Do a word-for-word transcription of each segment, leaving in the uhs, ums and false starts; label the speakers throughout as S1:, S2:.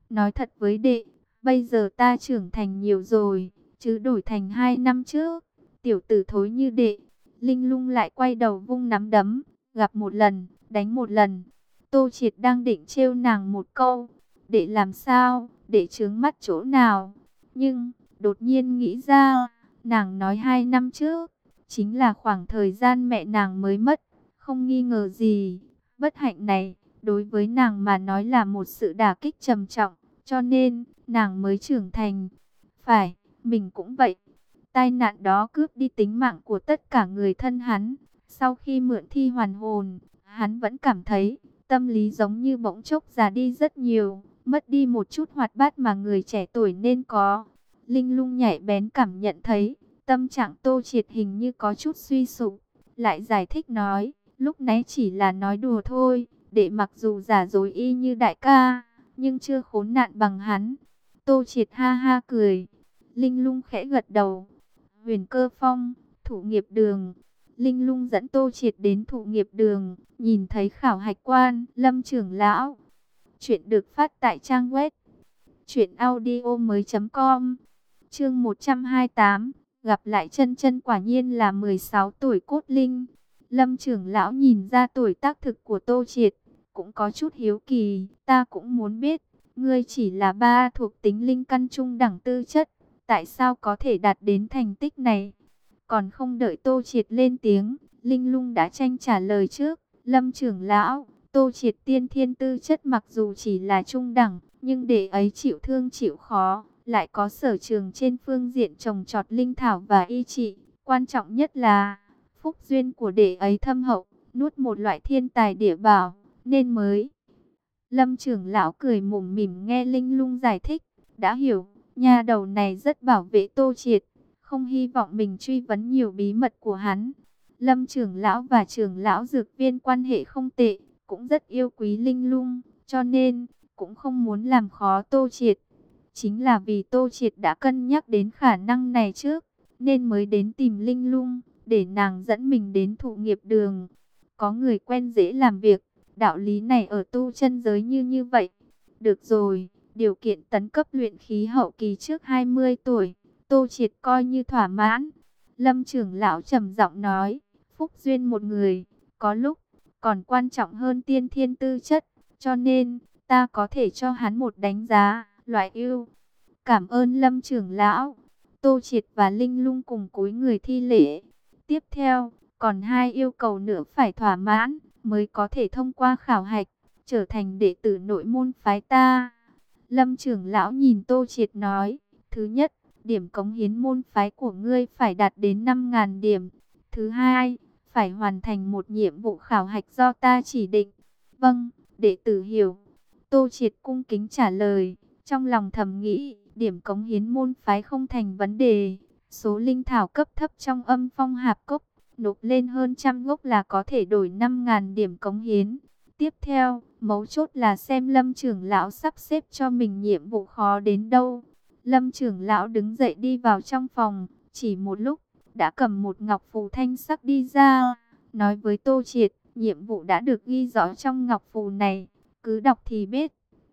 S1: nói thật với đệ, bây giờ ta trưởng thành nhiều rồi, chứ đổi thành hai năm trước, tiểu tử thối như đệ. Linh Lung lại quay đầu vung nắm đấm, gặp một lần, đánh một lần. Tô Triệt đang định trêu nàng một câu, đệ làm sao, đệ trướng mắt chỗ nào. Nhưng, đột nhiên nghĩ ra, nàng nói hai năm trước, chính là khoảng thời gian mẹ nàng mới mất. Không nghi ngờ gì, bất hạnh này, đối với nàng mà nói là một sự đả kích trầm trọng, cho nên, nàng mới trưởng thành. Phải, mình cũng vậy. Tai nạn đó cướp đi tính mạng của tất cả người thân hắn. Sau khi mượn thi hoàn hồn, hắn vẫn cảm thấy tâm lý giống như bỗng chốc già đi rất nhiều, mất đi một chút hoạt bát mà người trẻ tuổi nên có. Linh Lung nhạy bén cảm nhận thấy, tâm trạng Tô Triệt hình như có chút suy sụp, lại giải thích nói, lúc nãy chỉ là nói đùa thôi, đệ mặc dù giả dối y như đại ca, nhưng chưa khốn nạn bằng hắn. Tô Triệt ha ha cười, Linh Lung khẽ gật đầu. Huyền Cơ Phong, Thụ Nghiệp Đường. Linh Lung dẫn Tô Triệt đến Thụ Nghiệp Đường, nhìn thấy khảo hạch quan, Lâm trưởng lão. Chuyện được phát tại trang web truyện audio mới chấm com. Chương một trăm hai mươi tám, gặp lại chân chân quả nhiên là mười sáu tuổi cốt linh. Lâm trưởng lão nhìn ra tuổi tác thực của Tô Triệt, cũng có chút hiếu kỳ, ta cũng muốn biết, ngươi chỉ là ba thuộc tính linh căn trung đẳng tư chất, tại sao có thể đạt đến thành tích này? Còn không đợi Tô Triệt lên tiếng, Linh Lung đã tranh trả lời trước. Lâm trưởng lão, Tô Triệt tiên thiên tư chất mặc dù chỉ là trung đẳng, nhưng để ấy chịu thương chịu khó, lại có sở trường trên phương diện trồng trọt linh thảo và y trị. Quan trọng nhất là, phúc duyên của đệ ấy thâm hậu, nuốt một loại thiên tài địa bảo, nên mới. Lâm trưởng lão cười mủm mỉm nghe Linh Lung giải thích, đã hiểu, nhà đầu này rất bảo vệ Tô Triệt, không hy vọng mình truy vấn nhiều bí mật của hắn. Lâm trưởng lão và trưởng lão dược viên quan hệ không tệ, cũng rất yêu quý Linh Lung, cho nên cũng không muốn làm khó Tô Triệt. Chính là vì Tô Triệt đã cân nhắc đến khả năng này trước, nên mới đến tìm Linh Lung, để nàng dẫn mình đến Thụ Nghiệp Đường. Có người quen dễ làm việc, đạo lý này ở tu chân giới như như vậy. Được rồi, điều kiện tấn cấp luyện khí hậu kỳ trước hai mươi tuổi, Tô Triệt coi như thỏa mãn. Lâm trưởng lão trầm giọng nói, phúc duyên một người, có lúc còn quan trọng hơn tiên thiên tư chất, cho nên ta có thể cho hắn một đánh giá, loại ưu. Cảm ơn Lâm trưởng lão. Tô Triệt và Linh Lung cùng cúi người thi lễ. Tiếp theo, còn hai yêu cầu nữa phải thỏa mãn, mới có thể thông qua khảo hạch, trở thành đệ tử nội môn phái ta. Lâm trưởng lão nhìn Tô Triệt nói, thứ nhất, điểm cống hiến môn phái của ngươi phải đạt đến năm nghìn điểm. Thứ hai, phải hoàn thành một nhiệm vụ khảo hạch do ta chỉ định. Vâng, đệ tử hiểu. Tô Triệt cung kính trả lời, trong lòng thầm nghĩ, điểm cống hiến môn phái không thành vấn đề. Số linh thảo cấp thấp trong Âm Phong Hạp Cốc, nộp lên hơn trăm gốc là có thể đổi năm nghìn điểm cống hiến. Tiếp theo, mấu chốt là xem Lâm trưởng lão sắp xếp cho mình nhiệm vụ khó đến đâu. Lâm trưởng lão đứng dậy đi vào trong phòng, chỉ một lúc, đã cầm một ngọc phù thanh sắc đi ra, nói với Tô Triệt, nhiệm vụ đã được ghi rõ trong ngọc phù này, cứ đọc thì biết.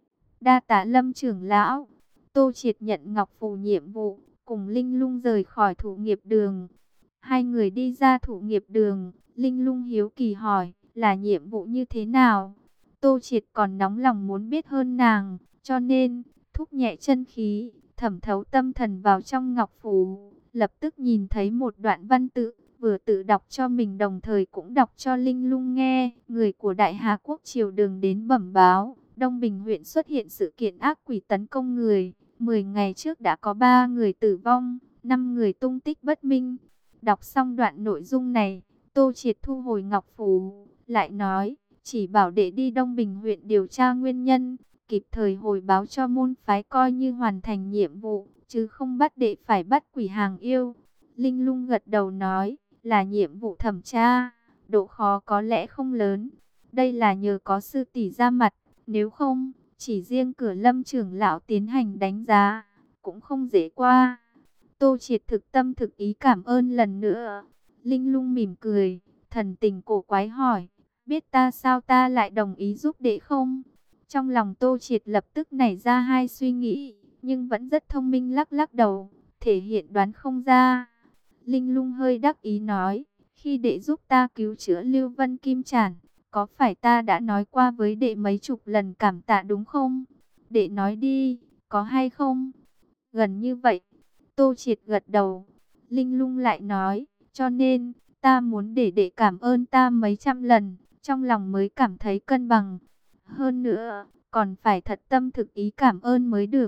S1: Đa tạ Lâm trưởng lão. Tô Triệt nhận ngọc phù nhiệm vụ, cùng Linh Lung rời khỏi Thụ Nghiệp Đường. Hai người đi ra Thụ Nghiệp Đường, Linh Lung hiếu kỳ hỏi, là nhiệm vụ như thế nào? Tô Triệt còn nóng lòng muốn biết hơn nàng, cho nên thúc nhẹ chân khí, thẩm thấu tâm thần vào trong ngọc phù, lập tức nhìn thấy một đoạn văn tự, vừa tự đọc cho mình đồng thời cũng đọc cho Linh Lung nghe. Người của Đại Hà Quốc triều đường đến bẩm báo, Đông Bình huyện xuất hiện sự kiện ác quỷ tấn công người, mười ngày trước đã có ba người tử vong, năm người tung tích bất minh. Đọc xong đoạn nội dung này, Tô Triệt thu hồi ngọc phù, lại nói, chỉ bảo đệ đi Đông Bình huyện điều tra nguyên nhân, kịp thời hồi báo cho môn phái coi như hoàn thành nhiệm vụ, chứ không bắt đệ phải bắt quỷ hàng yêu. Linh Lung gật đầu nói, là nhiệm vụ thẩm tra, độ khó có lẽ không lớn. Đây là nhờ có sư tỷ ra mặt, nếu không, chỉ riêng cửa Lâm trưởng lão tiến hành đánh giá, cũng không dễ qua. Tô Triệt thực tâm thực ý cảm ơn lần nữa. Linh Lung mỉm cười, thần tình cổ quái hỏi, biết ta sao ta lại đồng ý giúp đệ không? Trong lòng Tô Triệt lập tức nảy ra hai suy nghĩ, nhưng vẫn rất thông minh lắc lắc đầu, thể hiện đoán không ra. Linh Lung hơi đắc ý nói, khi đệ giúp ta cứu chữa Lưu Vân Kim Chản, có phải ta đã nói qua với đệ mấy chục lần cảm tạ đúng không? Đệ nói đi, có hay không? Gần như vậy. Tô Triệt gật đầu. Linh Lung lại nói, cho nên, ta muốn để đệ cảm ơn ta mấy trăm lần, trong lòng mới cảm thấy cân bằng. Hơn nữa, còn phải thật tâm thực ý cảm ơn mới được.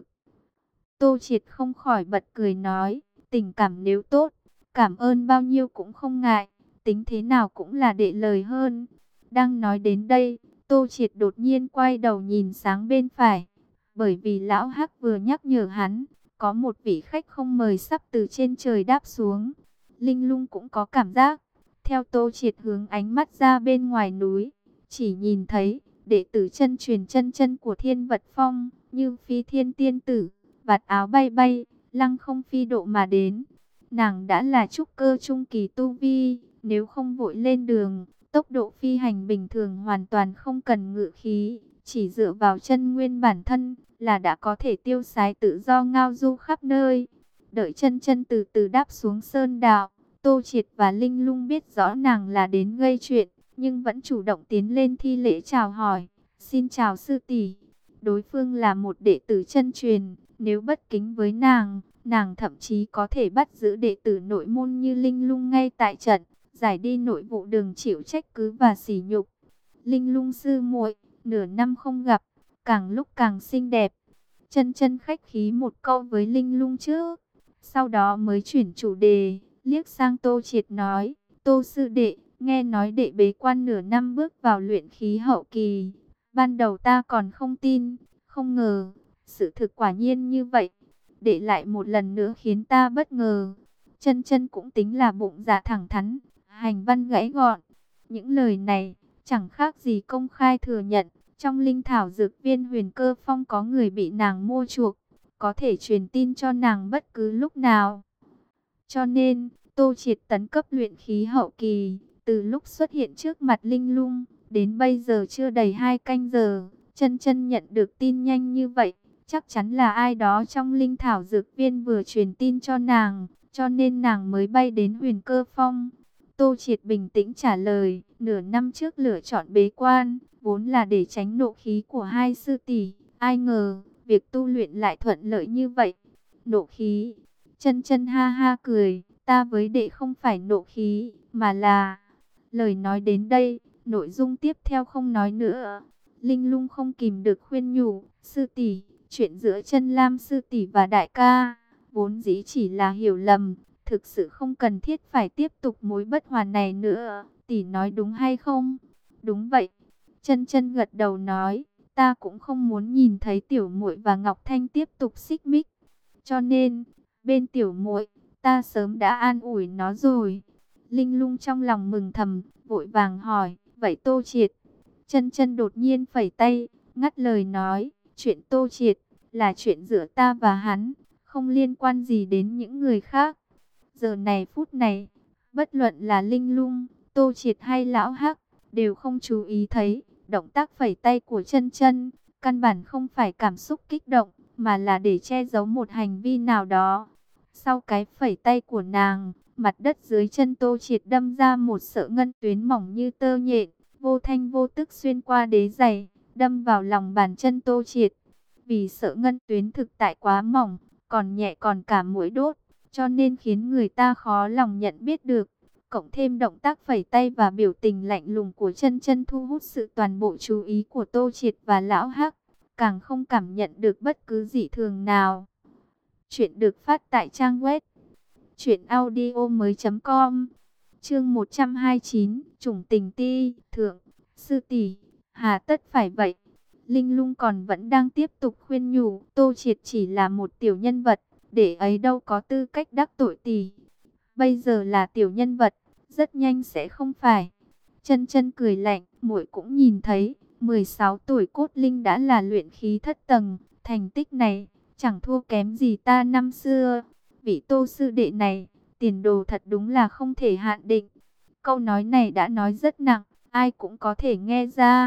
S1: Tô Triệt không khỏi bật cười nói, tình cảm nếu tốt, cảm ơn bao nhiêu cũng không ngại, tính thế nào cũng là đệ lời hơn. Đang nói đến đây, Tô Triệt đột nhiên quay đầu nhìn sáng bên phải, bởi vì lão Hắc vừa nhắc nhở hắn, có một vị khách không mời sắp từ trên trời đáp xuống. Linh Lung cũng có cảm giác, theo Tô Triệt hướng ánh mắt ra bên ngoài núi, chỉ nhìn thấy đệ tử chân truyền chân chân của Thiên Vật Phong, như Phi Thiên Tiên Tử, vạt áo bay bay, lăng không phi độ mà đến. Nàng đã là trúc cơ trung kỳ tu vi, nếu không vội lên đường, tốc độ phi hành bình thường hoàn toàn không cần ngự khí, chỉ dựa vào chân nguyên bản thân là đã có thể tiêu sái tự do ngao du khắp nơi. Đợi chân chân từ từ đáp xuống sơn đạo, Tô Triệt và Linh Lung biết rõ nàng là đến gây chuyện, nhưng vẫn chủ động tiến lên thi lễ chào hỏi. Xin chào sư tỷ. Đối phương là một đệ tử chân truyền, nếu bất kính với nàng, nàng thậm chí có thể bắt giữ đệ tử nội môn như Linh Lung ngay tại trận, giải đi nội vụ đường chịu trách cứ và sỉ nhục. Linh Lung sư muội, nửa năm không gặp, càng lúc càng xinh đẹp. Chân chân khách khí một câu với Linh Lung trước, sau đó mới chuyển chủ đề, liếc sang Tô Triệt nói, Tô sư đệ, nghe nói đệ bế quan nửa năm bước vào luyện khí hậu kỳ. Ban đầu ta còn không tin, không ngờ, sự thực quả nhiên như vậy. Đệ lại một lần nữa khiến ta bất ngờ. Chân chân cũng tính là bụng dạ thẳng thắn, hành văn gãy gọn. Những lời này chẳng khác gì công khai thừa nhận, trong linh thảo dược viên Huyền Cơ Phong có người bị nàng mua chuộc, có thể truyền tin cho nàng bất cứ lúc nào. Cho nên, Tô Triệt tấn cấp luyện khí hậu kỳ, từ lúc xuất hiện trước mặt Linh Lung, đến bây giờ chưa đầy hai canh giờ, chân chân nhận được tin nhanh như vậy, chắc chắn là ai đó trong linh thảo dược viên vừa truyền tin cho nàng, cho nên nàng mới bay đến Huyền Cơ Phong. Tô Triệt bình tĩnh trả lời, nửa năm trước lựa chọn bế quan, vốn là để tránh nộ khí của hai sư tỷ, ai ngờ, việc tu luyện lại thuận lợi như vậy. Nộ khí, chân chân ha ha cười, ta với đệ không phải nộ khí, mà là... Lời nói đến đây, nội dung tiếp theo không nói nữa. Linh Lung không kìm được khuyên nhủ, sư tỷ, chuyện giữa chân Lam sư tỷ và đại ca, vốn dĩ chỉ là hiểu lầm, thực sự không cần thiết phải tiếp tục mối bất hòa này nữa, tỷ nói đúng hay không? Đúng vậy. Chân chân gật đầu nói, ta cũng không muốn nhìn thấy tiểu muội và Ngọc Thanh tiếp tục xích mích. Cho nên, bên tiểu muội, ta sớm đã an ủi nó rồi. Linh Lung trong lòng mừng thầm, vội vàng hỏi, vậy Tô Triệt? Chân chân đột nhiên phẩy tay, ngắt lời nói, chuyện Tô Triệt là chuyện giữa ta và hắn, không liên quan gì đến những người khác. Giờ này phút này, bất luận là Linh Lung, Tô Triệt hay Lão Hắc, đều không chú ý thấy động tác phẩy tay của chân chân, căn bản không phải cảm xúc kích động, mà là để che giấu một hành vi nào đó. Sau cái phẩy tay của nàng, mặt đất dưới chân Tô Triệt đâm ra một sợi ngân tuyến mỏng như tơ nhện, vô thanh vô tức xuyên qua đế giày, đâm vào lòng bàn chân Tô Triệt. Vì sợi ngân tuyến thực tại quá mỏng, còn nhẹ còn cả mũi đốt, cho nên khiến người ta khó lòng nhận biết được. Cộng thêm động tác phẩy tay và biểu tình lạnh lùng của chân chân thu hút sự toàn bộ chú ý của Tô Triệt và Lão Hắc, càng không cảm nhận được bất cứ dị thường nào. Chuyện được phát tại trang web truyện audio mới chấm com. Chương một trăm hai mươi chín, Chủng tình ti, thượng, sư tỷ, hà tất phải vậy? Linh Lung còn vẫn đang tiếp tục khuyên nhủ, Tô Triệt chỉ là một tiểu nhân vật, để ấy đâu có tư cách đắc tội tỷ. Bây giờ là tiểu nhân vật, rất nhanh sẽ không phải. Chân chân cười lạnh, muội cũng nhìn thấy, mười sáu tuổi cốt linh đã là luyện khí thất tầng, thành tích này chẳng thua kém gì ta năm xưa. Vị Tô sư đệ này, tiền đồ thật đúng là không thể hạn định. Câu nói này đã nói rất nặng, ai cũng có thể nghe ra.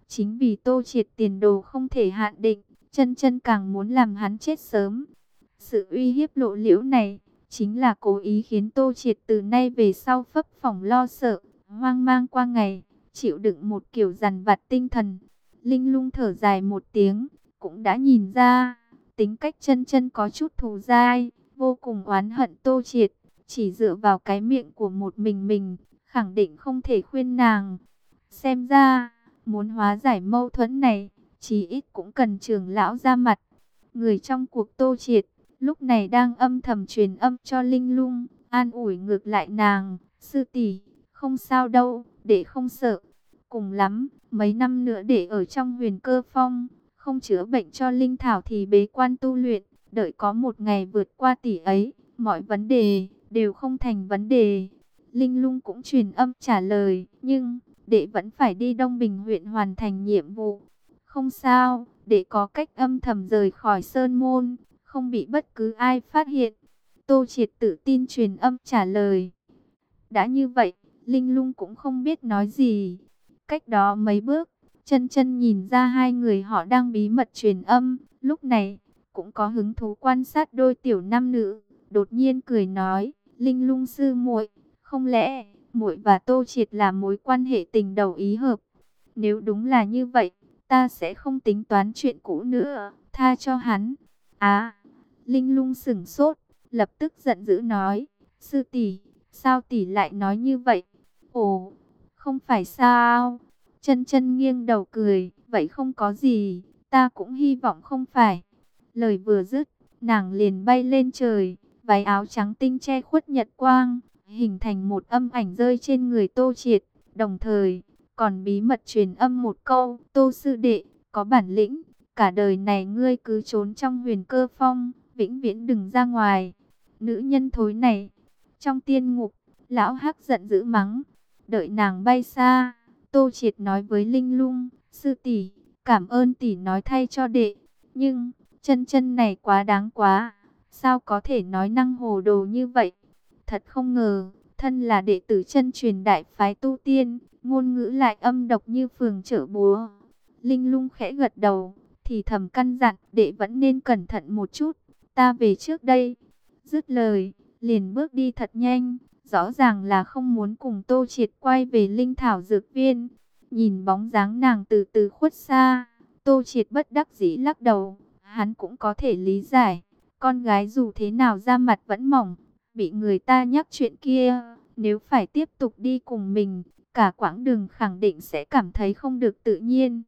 S1: Chính vì Tô Triệt tiền đồ không thể hạn định, Chân Chân càng muốn làm hắn chết sớm. Sự uy hiếp lộ liễu này chính là cố ý khiến Tô Triệt từ nay về sau phấp phỏng lo sợ, hoang mang qua ngày, chịu đựng một kiểu dằn vặt tinh thần. Linh Lung thở dài một tiếng, cũng đã nhìn ra tính cách Chân Chân có chút thù dai, vô cùng oán hận Tô Triệt, chỉ dựa vào cái miệng của một mình mình, khẳng định không thể khuyên nàng. Xem ra, muốn hóa giải mâu thuẫn này, chí ít cũng cần trưởng lão ra mặt. Người trong cuộc Tô Triệt, lúc này đang âm thầm truyền âm cho Linh Lung, an ủi ngược lại nàng, sư tỷ, không sao đâu, để không sợ. Cùng lắm, mấy năm nữa để ở trong Huyền Cơ Phong, không chữa bệnh cho Linh Thảo thì bế quan tu luyện, đợi có một ngày vượt qua tỷ ấy, mọi vấn đề đều không thành vấn đề. Linh Lung cũng truyền âm trả lời, nhưng đệ vẫn phải đi Đông Bình huyện hoàn thành nhiệm vụ. Không sao, đệ có cách âm thầm rời khỏi Sơn Môn, không bị bất cứ ai phát hiện. Tô Triệt tự tin truyền âm trả lời. Đã như vậy, Linh Lung cũng không biết nói gì. Cách đó mấy bước, Chân Chân nhìn ra hai người họ đang bí mật truyền âm, lúc này cũng có hứng thú quan sát đôi tiểu nam nữ, đột nhiên cười nói, Linh Lung sư muội, không lẽ muội và Tô Triệt là mối quan hệ tình đầu ý hợp? Nếu đúng là như vậy, ta sẽ không tính toán chuyện cũ nữa, tha cho hắn. À, Linh Lung sững sốt, lập tức giận dữ nói, sư tỷ, sao tỷ lại nói như vậy? Ồ, không phải sao? Chân Chân nghiêng đầu cười, vậy không có gì, ta cũng hy vọng không phải. Lời vừa dứt, nàng liền bay lên trời, váy áo trắng tinh che khuất nhật quang, hình thành một âm ảnh rơi trên người Tô Triệt, đồng thời còn bí mật truyền âm một câu, Tô sư đệ, có bản lĩnh, cả đời này ngươi cứ trốn trong Huyền Cơ Phong, vĩnh viễn đừng ra ngoài. Nữ nhân thối này, trong tiên ngục, lão hắc giận dữ mắng, đợi nàng bay xa, Tô Triệt nói với Linh Lung, sư tỷ, cảm ơn tỷ nói thay cho đệ, nhưng Chân Chân này quá đáng quá, sao có thể nói năng hồ đồ như vậy? Thật không ngờ, thân là đệ tử chân truyền đại phái tu tiên, ngôn ngữ lại âm độc như phường chợ búa. Linh Lung khẽ gật đầu, thì thầm căn dặn, đệ vẫn nên cẩn thận một chút, ta về trước đây. Dứt lời, liền bước đi thật nhanh, rõ ràng là không muốn cùng Tô Triệt quay về Linh Thảo Dược Viên. Nhìn bóng dáng nàng từ từ khuất xa, Tô Triệt bất đắc dĩ lắc đầu, hắn cũng có thể lý giải, con gái dù thế nào da mặt vẫn mỏng, bị người ta nhắc chuyện kia, nếu phải tiếp tục đi cùng mình, cả quãng đường khẳng định sẽ cảm thấy không được tự nhiên.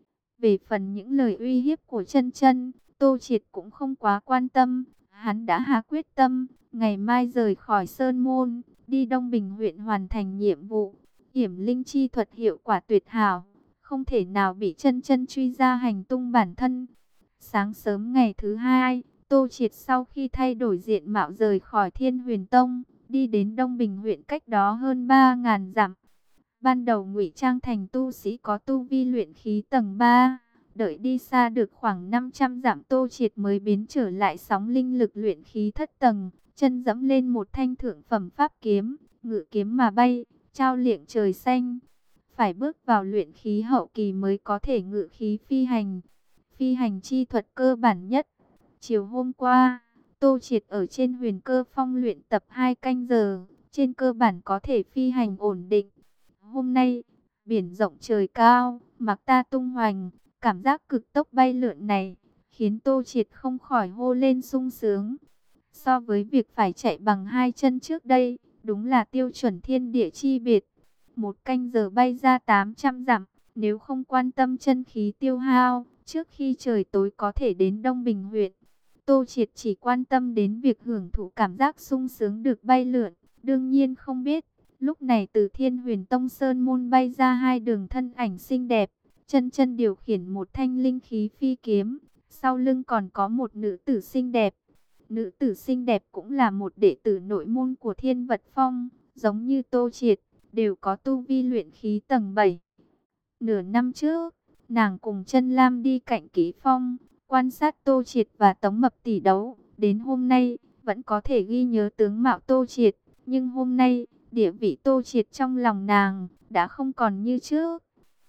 S1: Về phần những lời uy hiếp của Chân Chân, Tô Triệt cũng không quá quan tâm, hắn đã hạ quyết tâm, ngày mai rời khỏi Sơn Môn, đi Đông Bình huyện hoàn thành nhiệm vụ. Yểm linh chi thuật hiệu quả tuyệt hảo, không thể nào bị Chân Chân truy ra hành tung bản thân. Sáng sớm ngày thứ hai, Tô Triệt sau khi thay đổi diện mạo rời khỏi Thiên Huyền Tông, đi đến Đông Bình huyện cách đó hơn ba ngàn dặm. Ban đầu ngụy trang thành tu sĩ có tu vi luyện khí tầng ba, đợi đi xa được khoảng năm trăm dặm Tô Triệt mới biến trở lại sóng linh lực luyện khí thất tầng, chân dẫm lên một thanh thượng phẩm pháp kiếm, ngự kiếm mà bay, trao liệng trời xanh. Phải bước vào luyện khí hậu kỳ mới có thể ngự khí phi hành. Phi hành chi thuật cơ bản nhất. Chiều hôm qua, Tô Triệt ở trên Huyền Cơ Phong luyện tập hai canh giờ, trên cơ bản có thể phi hành ổn định. Hôm nay, biển rộng trời cao, mặc ta tung hoành, cảm giác cực tốc bay lượn này, khiến Tô Triệt không khỏi hô lên sung sướng. So với việc phải chạy bằng hai chân trước đây, đúng là tiêu chuẩn thiên địa chi biệt. Một canh giờ bay ra tám trăm dặm, nếu không quan tâm chân khí tiêu hao, trước khi trời tối có thể đến Đông Bình huyện. Tô Triệt chỉ quan tâm đến việc hưởng thụ cảm giác sung sướng được bay lượn, đương nhiên không biết. Lúc này từ Thiên Huyền Tông Sơn Môn bay ra hai đường thân ảnh xinh đẹp, Chân Chân điều khiển một thanh linh khí phi kiếm, sau lưng còn có một nữ tử xinh đẹp. Nữ tử xinh đẹp cũng là một đệ tử nội môn của Thiên Vật Phong, giống như Tô Triệt, đều có tu vi luyện khí tầng bảy. Nửa năm trước, nàng cùng Chân Lam đi cạnh Kỷ Phong, quan sát Tô Triệt và Tống Mập tỷ đấu, đến hôm nay vẫn có thể ghi nhớ tướng mạo Tô Triệt, nhưng hôm nay địa vị Tô Triệt trong lòng nàng đã không còn như trước.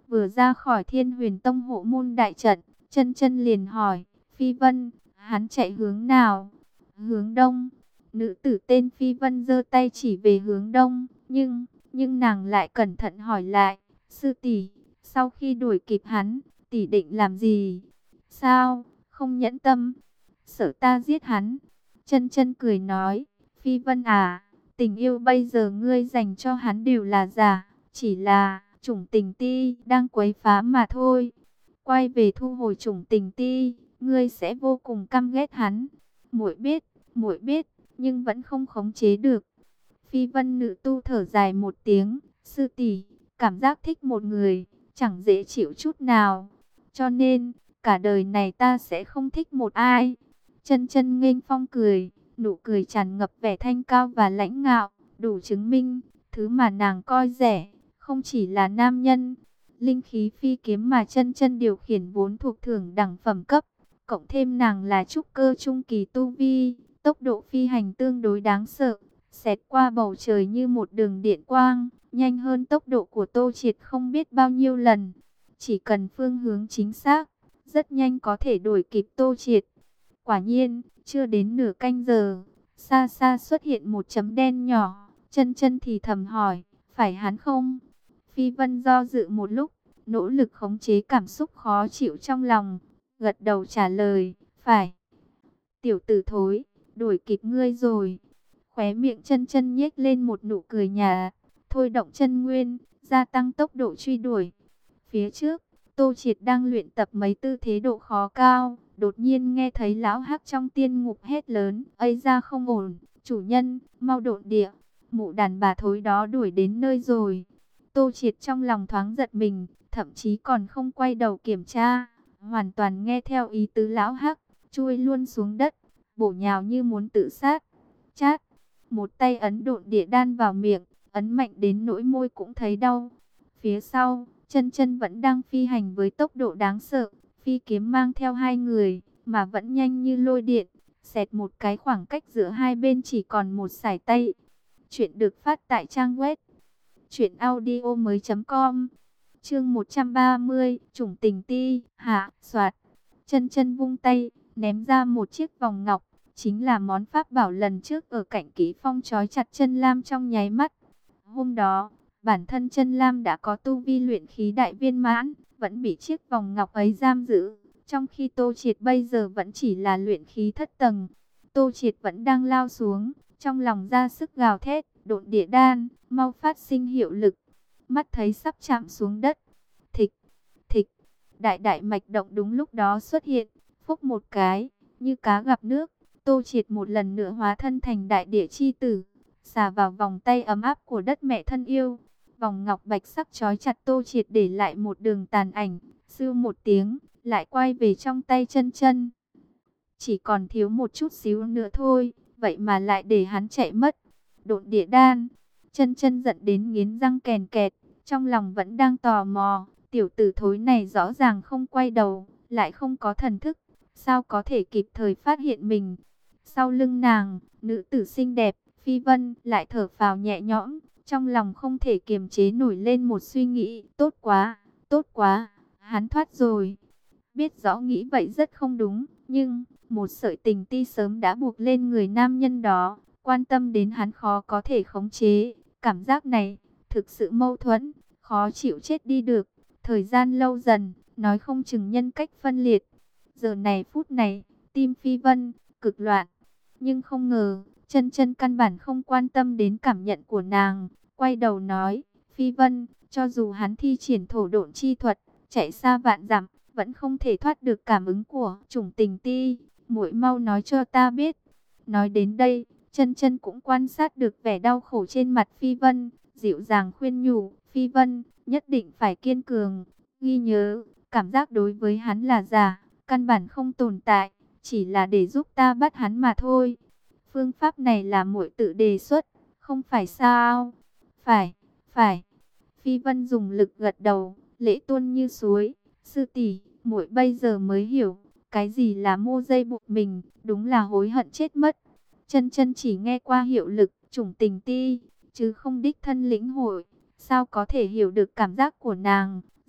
S1: Vừa ra khỏi Thiên Huyền Tông hộ môn đại trận, Chân Chân liền hỏi, Phi Vân, hắn chạy hướng nào? Hướng đông. Nữ tử tên Phi Vân giơ tay chỉ về hướng đông, nhưng, nhưng nàng lại cẩn thận hỏi lại, sư tỷ, sau khi đuổi kịp hắn, tỷ định làm gì? Sao, không nhẫn tâm, sợ ta giết hắn? Chân Chân cười nói, Phi Vân à, tình yêu bây giờ ngươi dành cho hắn đều là giả, chỉ là chủng tình ti đang quấy phá mà thôi. Quay về thu hồi chủng tình ti, ngươi sẽ vô cùng căm ghét hắn. Muội biết, muội biết, nhưng vẫn không khống chế được. Phi Vân nữ tu thở dài một tiếng, sư tỷ, cảm giác thích một người, chẳng dễ chịu chút nào. Cho nên, cả đời này ta sẽ không thích một ai. Chân Chân nghênh phong cười, nụ cười tràn ngập vẻ thanh cao và lãnh ngạo, đủ chứng minh, thứ mà nàng coi rẻ, không chỉ là nam nhân. Linh khí phi kiếm mà Chân Chân điều khiển vốn thuộc thưởng đẳng phẩm cấp, cộng thêm nàng là trúc cơ trung kỳ tu vi, tốc độ phi hành tương đối đáng sợ, xẹt qua bầu trời như một đường điện quang, nhanh hơn tốc độ của Tô Triệt không biết bao nhiêu lần. Chỉ cần phương hướng chính xác, rất nhanh có thể đuổi kịp Tô Triệt. Quả nhiên, chưa đến nửa canh giờ, xa xa xuất hiện một chấm đen nhỏ. Chân Chân thì thầm hỏi, phải hắn không? Phi Vân do dự một lúc, nỗ lực khống chế cảm xúc khó chịu trong lòng, gật đầu trả lời, phải. Tiểu tử thối, đuổi kịp ngươi rồi. Khóe miệng Chân Chân nhếch lên một nụ cười nhạt, thôi động chân nguyên, gia tăng tốc độ truy đuổi. Phía trước, Tô Triệt đang luyện tập mấy tư thế độ khó cao, đột nhiên nghe thấy lão hắc trong tiên ngục hét lớn, "Ây ra không ổn, chủ nhân, mau độn địa, mụ đàn bà thối đó đuổi đến nơi rồi." Tô Triệt trong lòng thoáng giật mình, thậm chí còn không quay đầu kiểm tra, hoàn toàn nghe theo ý tứ lão hắc, chui luôn xuống đất, bổ nhào như muốn tự sát. Chát, một tay ấn độn địa đan vào miệng, ấn mạnh đến nỗi môi cũng thấy đau. Phía sau, Chân Chân vẫn đang phi hành với tốc độ đáng sợ, phi kiếm mang theo hai người, mà vẫn nhanh như lôi điện, xẹt một cái khoảng cách giữa hai bên chỉ còn một sải tay. Chuyện được phát tại trang web truyện audio mới chấm com. Chương một trăm ba mươi, chủng tình ti, hạ, soạt. Chân Chân vung tay, ném ra một chiếc vòng ngọc, chính là món pháp bảo lần trước ở cạnh Kỷ Phong trói chặt Chân Lam trong nháy mắt. Hôm đó, bản thân Chân Lam đã có tu vi luyện khí đại viên mãn, vẫn bị chiếc vòng ngọc ấy giam giữ, trong khi Tô Triệt bây giờ vẫn chỉ là luyện khí thất tầng. Tô Triệt vẫn đang lao xuống, trong lòng ra sức gào thét, độn địa đan, mau phát sinh hiệu lực. Mắt thấy sắp chạm xuống đất, thịch, thịch, đại đại mạch động đúng lúc đó xuất hiện, phúc một cái, như cá gặp nước, Tô Triệt một lần nữa hóa thân thành đại địa chi tử, xà vào vòng tay ấm áp của đất mẹ thân yêu. Vòng ngọc bạch sắc trói chặt Tô Triệt để lại một đường tàn ảnh, sưu một tiếng, lại quay về trong tay Chân Chân. Chỉ còn thiếu một chút xíu nữa thôi, vậy mà lại để hắn chạy mất. Độn địa đan, Chân Chân giận đến nghiến răng kèn kẹt, trong lòng vẫn đang tò mò, tiểu tử thối này rõ ràng không quay đầu, lại không có thần thức, sao có thể kịp thời phát hiện mình. Sau lưng nàng, nữ tử xinh đẹp, Phi Vân, lại thở phào nhẹ nhõm, trong lòng không thể kiềm chế nổi lên một suy nghĩ, tốt quá, tốt quá, hắn thoát rồi. Biết rõ nghĩ vậy rất không đúng, nhưng một sợi tình ti sớm đã buộc lên người nam nhân đó, quan tâm đến hắn khó có thể khống chế. Cảm giác này thực sự mâu thuẫn, khó chịu chết đi được. Thời gian lâu dần, nói không chừng nhân cách phân liệt. Giờ này phút này, tim Phi Vân cực loạn, nhưng không ngờ Chân Chân căn bản không quan tâm đến cảm nhận của nàng, quay đầu nói, Phi Vân, cho dù hắn thi triển thổ độn chi thuật, chạy xa vạn dặm, vẫn không thể thoát được cảm ứng của chủng tình ti, muội mau nói cho ta biết. Nói đến đây, Chân Chân cũng quan sát được vẻ đau khổ trên mặt Phi Vân, dịu dàng khuyên nhủ, Phi Vân, nhất định phải kiên cường, ghi nhớ, cảm giác đối với hắn là giả, căn bản không tồn tại, chỉ là để giúp ta bắt hắn mà thôi. Phương pháp này là muội tự đề xuất, không phải sao? Phải, phải. Phi Vân dùng lực gật đầu, lễ tuôn như suối. Sư tỷ, muội bây giờ mới hiểu, cái gì là mô dây buộc mình, đúng là hối hận chết mất. Chân Chân chỉ nghe qua hiệu lực, chủng tình ti, chứ không đích thân lĩnh hội, sao có thể hiểu được cảm giác của nàng.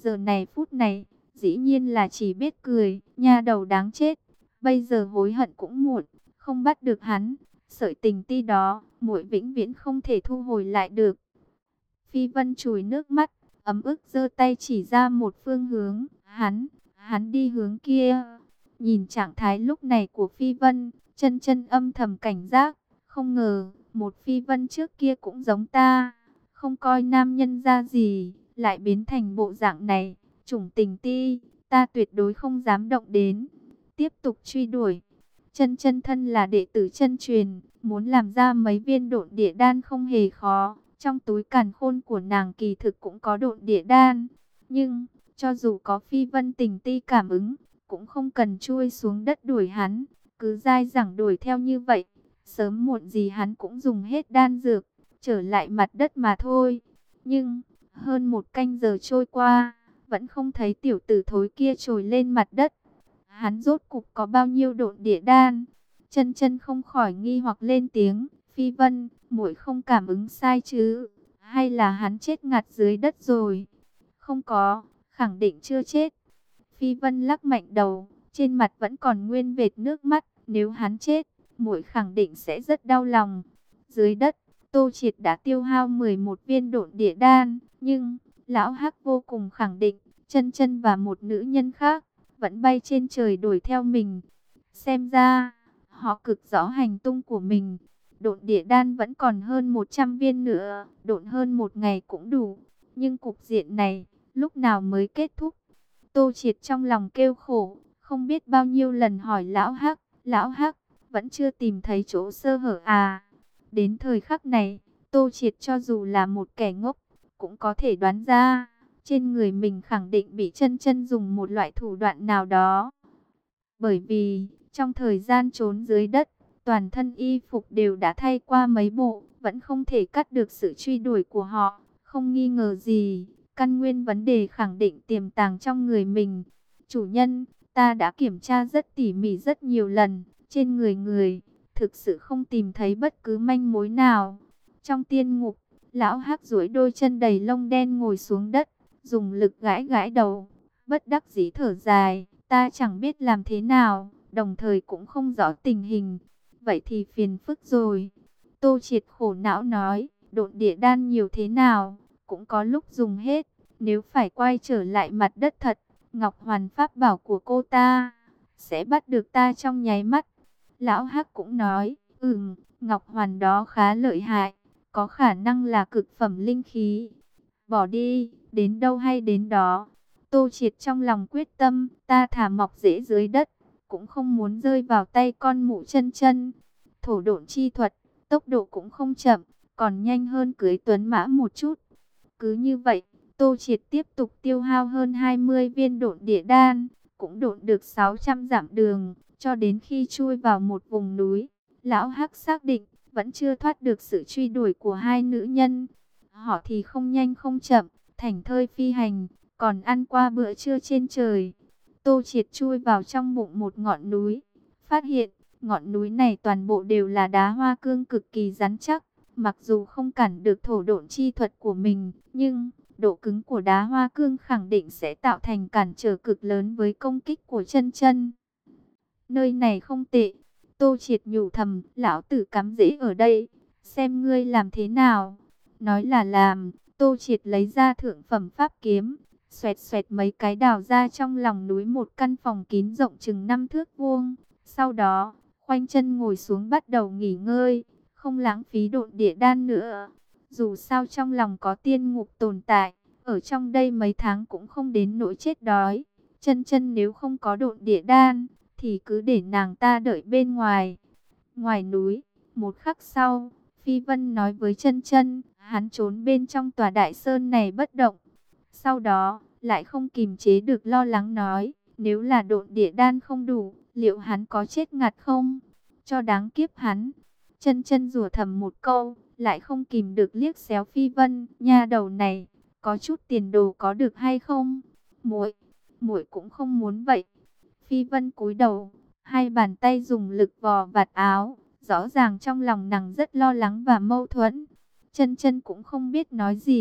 S1: giờ này phút này, dĩ nhiên là chỉ biết cười, nha đầu đáng chết. Bây giờ hối hận cũng muộn, không bắt được hắn, sợi tình ti đó, muội vĩnh viễn không thể thu hồi lại được. Phi Vân chùi nước mắt, ấm ức giơ tay chỉ ra một phương hướng, hắn, hắn đi hướng kia. Nhìn trạng thái lúc này của Phi Vân, Chân Chân âm thầm cảnh giác, không ngờ, một Phi Vân trước kia cũng giống ta, không coi nam nhân ra gì, lại biến thành bộ dạng này, chủng tình ti, ta tuyệt đối không dám động đến. Tiếp tục truy đuổi. Chân Chân thân là đệ tử chân truyền, muốn làm ra mấy viên độn địa đan không hề khó. Trong túi càn khôn của nàng kỳ thực cũng có độn địa đan, nhưng cho dù có Phi Vân tình ti cảm ứng, cũng không cần chui xuống đất đuổi hắn, cứ dai dẳng đuổi theo như vậy, sớm muộn gì hắn cũng dùng hết đan dược, trở lại mặt đất mà thôi. Nhưng hơn một canh giờ trôi qua, vẫn không thấy tiểu tử thối kia trồi lên mặt đất. Hắn rốt cục có bao nhiêu độn địa đan? Chân Chân không khỏi nghi hoặc lên tiếng, Phi Vân, muội không cảm ứng sai chứ? Hay là hắn chết ngạt dưới đất rồi? Không có, khẳng định chưa chết. Phi Vân lắc mạnh đầu, trên mặt vẫn còn nguyên vệt nước mắt. Nếu hắn chết, muội khẳng định sẽ rất đau lòng. Dưới đất, Tô Triệt đã tiêu hao mười một viên độn địa đan, nhưng lão Hắc vô cùng khẳng định, Chân Chân và một nữ nhân khác vẫn bay trên trời đuổi theo mình. Xem ra, họ cực rõ hành tung của mình. Độn địa đan vẫn còn hơn một trăm viên nữa, độn hơn một ngày cũng đủ. Nhưng cục diện này, lúc nào mới kết thúc? Tô Triệt trong lòng kêu khổ, không biết bao nhiêu lần hỏi lão Hắc, lão Hắc, vẫn chưa tìm thấy chỗ sơ hở à? Đến thời khắc này, Tô Triệt cho dù là một kẻ ngốc, cũng có thể đoán ra, trên người mình khẳng định bị Chân Chân dùng một loại thủ đoạn nào đó. Bởi vì, trong thời gian trốn dưới đất, toàn thân y phục đều đã thay qua mấy bộ, vẫn không thể cắt được sự truy đuổi của họ. Không nghi ngờ gì, căn nguyên vấn đề khẳng định tiềm tàng trong người mình. Chủ nhân, ta đã kiểm tra rất tỉ mỉ rất nhiều lần, trên người người, thực sự không tìm thấy bất cứ manh mối nào. Trong tiên ngục, lão Hắc duỗi đôi chân đầy lông đen ngồi xuống đất, dùng lực gãi gãi đầu, bất đắc dĩ thở dài, ta chẳng biết làm thế nào, đồng thời cũng không rõ tình hình. Vậy thì phiền phức rồi. Tô Triệt khổ não nói, độn địa đan nhiều thế nào, cũng có lúc dùng hết. Nếu phải quay trở lại mặt đất thật, Ngọc Hoàn pháp bảo của cô ta sẽ bắt được ta trong nháy mắt. Lão Hắc cũng nói, ừm, Ngọc Hoàn đó khá lợi hại, có khả năng là cực phẩm linh khí. Bỏ đi, đến đâu hay đến đó. Tô Triệt trong lòng quyết tâm, ta thả mọc rễ dưới đất, cũng không muốn rơi vào tay con mụ Chân Chân. Thổ độn chi thuật, tốc độ cũng không chậm, còn nhanh hơn cưỡi tuấn mã một chút. Cứ như vậy, Tô Triệt tiếp tục tiêu hao hơn hai mươi viên độn địa đan, cũng độn được sáu trăm dặm đường, cho đến khi chui vào một vùng núi. Lão Hắc xác định, vẫn chưa thoát được sự truy đuổi của hai nữ nhân. Họ thì không nhanh không chậm, thảnh thơi phi hành, còn ăn qua bữa trưa trên trời. Tô Triệt chui vào trong bụng một ngọn núi, phát hiện ngọn núi này toàn bộ đều là đá hoa cương cực kỳ rắn chắc. Mặc dù không cản được thổ độn chi thuật của mình, nhưng độ cứng của đá hoa cương khẳng định sẽ tạo thành cản trở cực lớn với công kích của Chân Chân. Nơi này không tệ. Tô Triệt nhủ thầm, lão tử cắm rễ ở đây, xem ngươi làm thế nào. Nói là làm, Tô Triệt lấy ra thượng phẩm pháp kiếm, xoẹt xoẹt mấy cái đào ra trong lòng núi một căn phòng kín rộng chừng năm thước vuông. Sau đó, khoanh chân ngồi xuống bắt đầu nghỉ ngơi, không lãng phí độn địa đan nữa. Dù sao trong lòng có tiên ngục tồn tại, ở trong đây mấy tháng cũng không đến nỗi chết đói. Chân Chân nếu không có độn địa đan, thì cứ để nàng ta đợi bên ngoài. Ngoài núi, một khắc sau, Phi Vân nói với Chân Chân, hắn trốn bên trong tòa đại sơn này bất động. Sau đó, lại không kìm chế được lo lắng nói, nếu là độn địa đan không đủ, liệu hắn có chết ngạt không? Cho đáng kiếp hắn. Chân Chân rủa thầm một câu, lại không kìm được liếc xéo Phi Vân, nha đầu này, có chút tiền đồ có được hay không? Muội, muội cũng không muốn vậy. Phi Vân cúi đầu, hai bàn tay dùng lực vò vạt áo, rõ ràng trong lòng nàng rất lo lắng và mâu thuẫn. Chân Chân cũng không biết nói gì,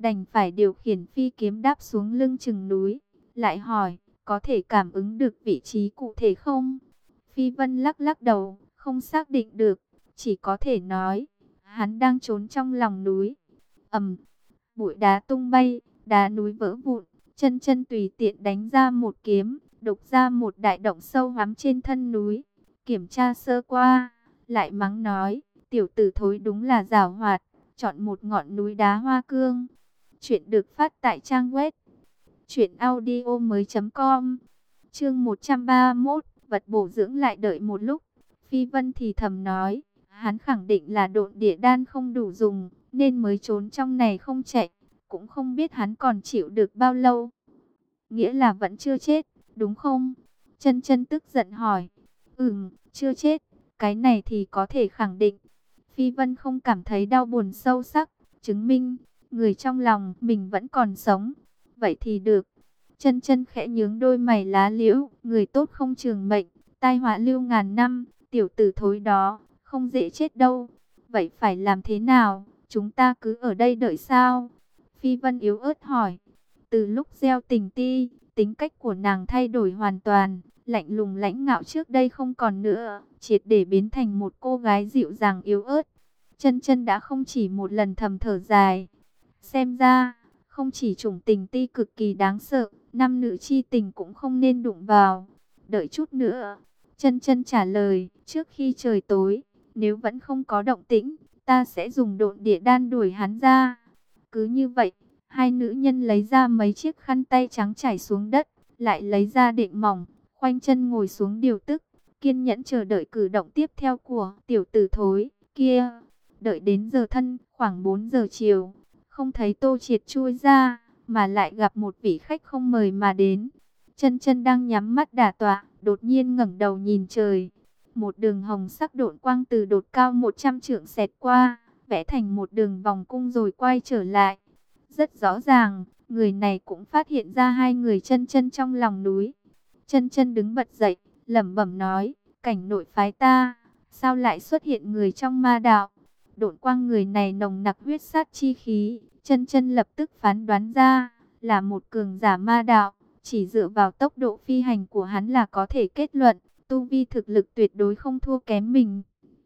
S1: đành phải điều khiển phi kiếm đáp xuống lưng chừng núi. Lại hỏi, có thể cảm ứng được vị trí cụ thể không? Phi Vân lắc lắc đầu, không xác định được, chỉ có thể nói, hắn đang trốn trong lòng núi. Ầm, bụi đá tung bay, đá núi vỡ vụn, Chân Chân tùy tiện đánh ra một kiếm, đục ra một đại động sâu hoắm trên thân núi. Kiểm tra sơ qua, lại mắng nói, tiểu tử thối đúng là giảo hoạt, chọn một ngọn núi đá hoa cương. Chuyện được phát tại trang web truyện audio mới chấm com. Chương một trăm ba mươi mốt, vật bổ dưỡng lại đợi một lúc. Phi Vân thì thầm nói, hắn khẳng định là độn địa đan không đủ dùng, nên mới trốn trong này không chạy, cũng không biết hắn còn chịu được bao lâu. Nghĩa là vẫn chưa chết, đúng không? Chân Chân tức giận hỏi. Ừm, chưa chết, cái này thì có thể khẳng định. Phi Vân không cảm thấy đau buồn sâu sắc, chứng minh, người trong lòng mình vẫn còn sống. Vậy thì được. Chân Chân khẽ nhướng đôi mày lá liễu, người tốt không trường mệnh, tai họa lưu ngàn năm, tiểu tử thối đó, không dễ chết đâu. Vậy phải làm thế nào? Chúng ta cứ ở đây đợi sao? Phi Vân yếu ớt hỏi. Từ lúc gieo tình ti, tính cách của nàng thay đổi hoàn toàn, lạnh lùng lãnh ngạo trước đây không còn nữa, triệt để biến thành một cô gái dịu dàng yếu ớt. Chân Chân đã không chỉ một lần thầm thở dài. Xem ra, không chỉ chủng tình ti cực kỳ đáng sợ, nam nữ chi tình cũng không nên đụng vào. Đợi chút nữa, Chân Chân trả lời, trước khi trời tối, nếu vẫn không có động tĩnh, ta sẽ dùng độn địa đan đuổi hắn ra. Cứ như vậy, hai nữ nhân lấy ra mấy chiếc khăn tay trắng trải xuống đất, lại lấy ra đệm mỏng, khoanh chân ngồi xuống điều tức, kiên nhẫn chờ đợi cử động tiếp theo của tiểu tử thối kia. Đợi đến giờ thân, khoảng bốn giờ chiều, không thấy Tô Triệt chui ra, mà lại gặp một vị khách không mời mà đến. Chân Chân đang nhắm mắt đả tọa, đột nhiên ngẩng đầu nhìn trời. Một đường hồng sắc độn quang từ đột cao một trăm trượng xẹt qua, vẽ thành một đường vòng cung rồi quay trở lại. Rất rõ ràng, người này cũng phát hiện ra hai người Chân Chân trong lòng núi. Chân Chân đứng bật dậy, lẩm bẩm nói, cảnh nội phái ta, sao lại xuất hiện người trong ma đạo? Độn quang người này nồng nặc huyết sát chi khí, Chân Chân lập tức phán đoán ra, là một cường giả ma đạo. Chỉ dựa vào tốc độ phi hành của hắn là có thể kết luận, tu vi thực lực tuyệt đối không thua kém mình.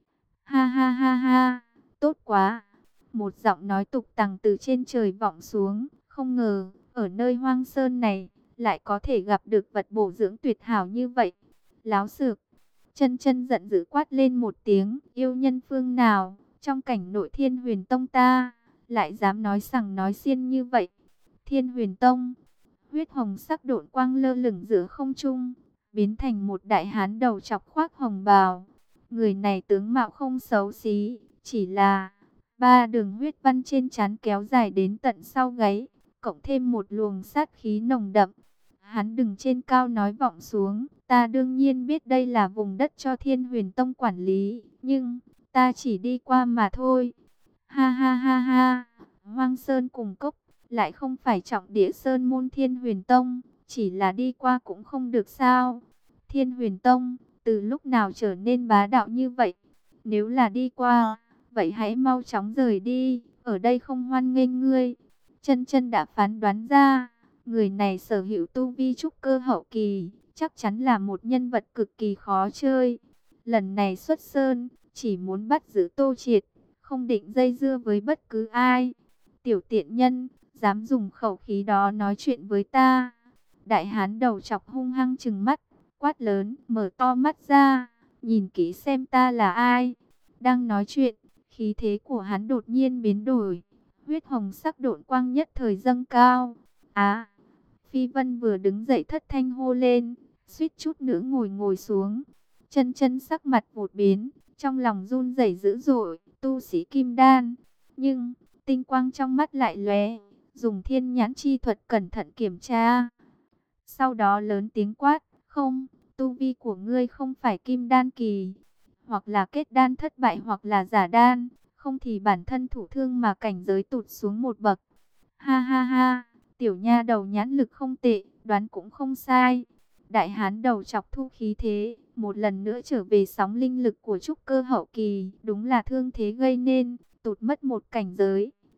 S1: Ha ha ha ha, tốt quá. Một giọng nói tục tằng từ trên trời vọng xuống, không ngờ, ở nơi hoang sơn này, lại có thể gặp được vật bổ dưỡng tuyệt hảo như vậy. Láo xược, Chân Chân giận dữ quát lên một tiếng, yêu nhân phương nào, trong cảnh nội Thiên Huyền Tông ta, lại dám nói sằng nói xiên như vậy. Thiên Huyền Tông, huyết hồng sắc độn quang lơ lửng giữa không trung, biến thành một đại hán đầu chọc khoác hồng bào. Người này tướng mạo không xấu xí, chỉ là ba đường huyết văn trên trán kéo dài đến tận sau gáy, cộng thêm một luồng sát khí nồng đậm. Hắn đứng trên cao nói vọng xuống, ta đương nhiên biết đây là vùng đất cho Thiên Huyền Tông quản lý, nhưng ta chỉ đi qua mà thôi. Ha ha ha ha, Hoang Sơn cùng cốc, lại không phải trọng địa sơn môn Thiên Huyền Tông, chỉ là đi qua cũng không được sao? Thiên Huyền Tông, từ lúc nào trở nên bá đạo như vậy? Nếu là đi qua, vậy hãy mau chóng rời đi, ở đây không hoan nghênh ngươi. Chân Chân đã phán đoán ra, người này sở hữu tu vi trúc cơ hậu kỳ, chắc chắn là một nhân vật cực kỳ khó chơi. Lần này xuất sơn, chỉ muốn bắt giữ Tô Triệt, không định dây dưa với bất cứ ai. Tiểu tiện nhân, dám dùng khẩu khí đó nói chuyện với ta. Đại hán đầu chọc hung hăng trừng mắt, quát lớn, mở to mắt ra, nhìn kỹ xem ta là ai. Đang nói chuyện, khí thế của hắn đột nhiên biến đổi, huyết hồng sắc độn quang nhất thời dâng cao. Á, Phi Vân vừa đứng dậy thất thanh hô lên, suýt chút nữa ngồi ngồi xuống. Chân Chân sắc mặt vụt biến, trong lòng run rẩy dữ dội, tu sĩ kim đan, nhưng tinh quang trong mắt lại lóe, dùng thiên nhãn chi thuật cẩn thận kiểm tra. Sau đó lớn tiếng quát, không, tu vi của ngươi không phải kim đan kỳ, hoặc là kết đan thất bại hoặc là giả đan, không thì bản thân thủ thương mà cảnh giới tụt xuống một bậc. Ha ha ha, tiểu nha đầu nhãn lực không tệ, đoán cũng không sai. Đại hán đầu chọc thu khí thế, một lần nữa trở về sóng linh lực của trúc cơ hậu kỳ, đúng là thương thế gây nên, tụt mất một cảnh giới.